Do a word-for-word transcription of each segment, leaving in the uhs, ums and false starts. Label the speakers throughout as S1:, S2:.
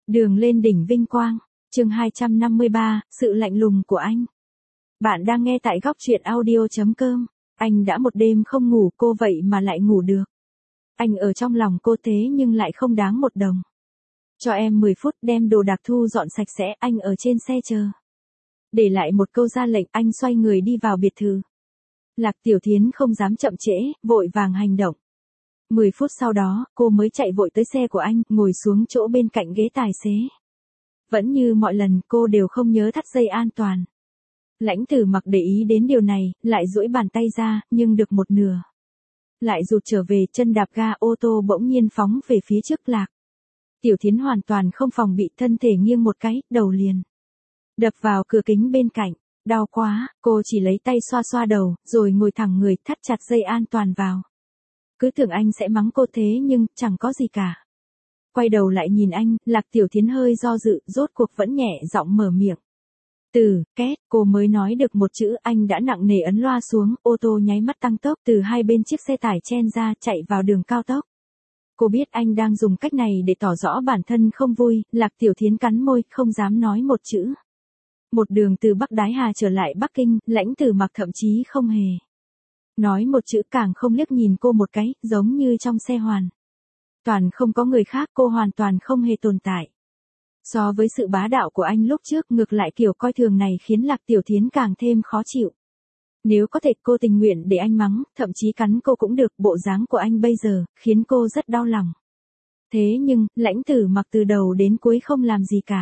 S1: Đường lên đỉnh vinh quang, chương hai trăm năm mươi ba, sự lạnh lùng của anh. Bạn đang nghe tại góc truyện audio chấm com. Anh đã một đêm không ngủ, cô vậy mà lại ngủ được. Anh ở trong lòng cô thế nhưng lại không đáng một đồng. Cho em mười phút đem đồ đạc thu dọn sạch sẽ, anh ở trên xe chờ. Để lại một câu ra lệnh, anh xoay người đi vào biệt thự. Lạc Tiểu Thiến không dám chậm trễ, vội vàng hành động. Mười phút sau đó, cô mới chạy vội tới xe của anh, ngồi xuống chỗ bên cạnh ghế tài xế. Vẫn như mọi lần, cô đều không nhớ thắt dây an toàn. Lãnh Tử Mặc để ý đến điều này, lại duỗi bàn tay ra, nhưng được một nửa. Lại rụt trở về, chân đạp ga, ô tô bỗng nhiên phóng về phía trước Lạc. Tiểu Thiến hoàn toàn không phòng bị, thân thể nghiêng một cái, đầu liền đập vào cửa kính bên cạnh. Đau quá, cô chỉ lấy tay xoa xoa đầu, rồi ngồi thẳng người, thắt chặt dây an toàn vào. Cứ tưởng anh sẽ mắng cô thế nhưng, chẳng có gì cả. Quay đầu lại nhìn anh, Lạc Tiểu Thiến hơi do dự, rốt cuộc vẫn nhẹ giọng mở miệng. Từ, két, cô mới nói được một chữ, anh đã nặng nề ấn loa xuống, ô tô nháy mắt tăng tốc, từ hai bên chiếc xe tải chen ra, chạy vào đường cao tốc. Cô biết anh đang dùng cách này để tỏ rõ bản thân không vui, Lạc Tiểu Thiến cắn môi, không dám nói một chữ. Một đường từ Bắc Đái Hà trở lại Bắc Kinh, Lãnh Tử Mặc thậm chí không hề nói một chữ, càng không liếc nhìn cô một cái, giống như trong xe hoàn toàn không có người khác, cô hoàn toàn không hề tồn tại. So với sự bá đạo của anh lúc trước, ngược lại kiểu coi thường này khiến Lạc Tiểu Thiến càng thêm khó chịu. Nếu có thể cô tình nguyện để anh mắng, thậm chí cắn cô cũng được, bộ dáng của anh bây giờ, khiến cô rất đau lòng. Thế nhưng, Lãnh Tử Mặc từ đầu đến cuối không làm gì cả.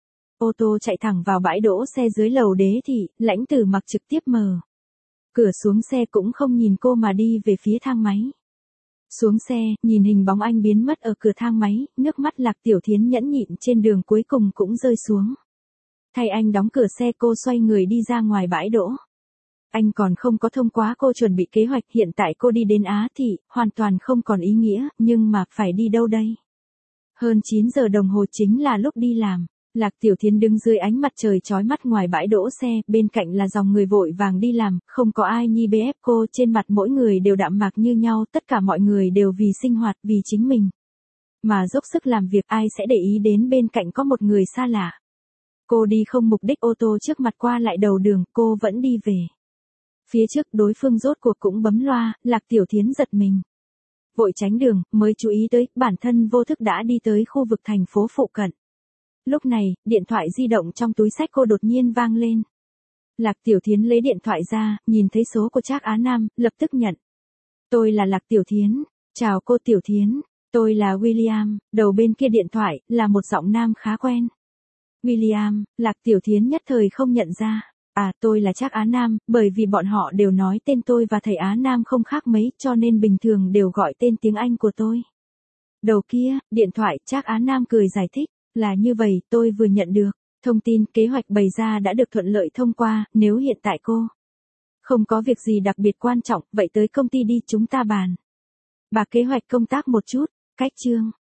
S1: Ô tô chạy thẳng vào bãi đỗ xe dưới lầu Đế Thị, Lãnh Tử Mặc trực tiếp mở cửa xuống xe, cũng không nhìn cô mà đi về phía thang máy. Xuống xe, nhìn hình bóng anh biến mất ở cửa thang máy, nước mắt Lạc Tiểu Thiến nhẫn nhịn trên đường cuối cùng cũng rơi xuống. Thay anh đóng cửa xe, cô xoay người đi ra ngoài bãi đỗ. Anh còn không có thông qua cô chuẩn bị kế hoạch, hiện tại cô đi đến Á Thị, hoàn toàn không còn ý nghĩa, nhưng mà phải đi đâu đây? Hơn chín giờ đồng hồ chính là lúc đi làm. Lạc Tiểu Thiến đứng dưới ánh mặt trời chói mắt ngoài bãi đỗ xe, bên cạnh là dòng người vội vàng đi làm, không có ai nhi bê ép cô, trên mặt mỗi người đều đạm mạc như nhau, tất cả mọi người đều vì sinh hoạt, vì chính mình mà dốc sức làm việc, ai sẽ để ý đến bên cạnh có một người xa lạ. Cô đi không mục đích, ô tô trước mặt qua lại đầu đường, cô vẫn đi về. Phía trước đối phương rốt cuộc cũng bấm loa, Lạc Tiểu Thiến giật mình. Vội tránh đường, mới chú ý tới, bản thân vô thức đã đi tới khu vực thành phố phụ cận. Lúc này, điện thoại di động trong túi xách cô đột nhiên vang lên. Lạc Tiểu Thiến lấy điện thoại ra, nhìn thấy số của Trác Á Nam, lập tức nhận. Tôi là Lạc Tiểu Thiến. Chào cô Tiểu Thiến, tôi là William. Đầu bên kia điện thoại, là một giọng nam khá quen. William, Lạc Tiểu Thiến nhất thời không nhận ra. À, tôi là Trác Á Nam, bởi vì bọn họ đều nói tên tôi và thầy Á Nam không khác mấy, cho nên bình thường đều gọi tên tiếng Anh của tôi. Đầu kia, điện thoại, Trác Á Nam cười giải thích. Là như vậy, tôi vừa nhận được thông tin, kế hoạch bày ra đã được thuận lợi thông qua, nếu hiện tại cô không có việc gì đặc biệt quan trọng, vậy tới công ty đi, chúng ta bàn bạc kế hoạch công tác một chút. Cách chương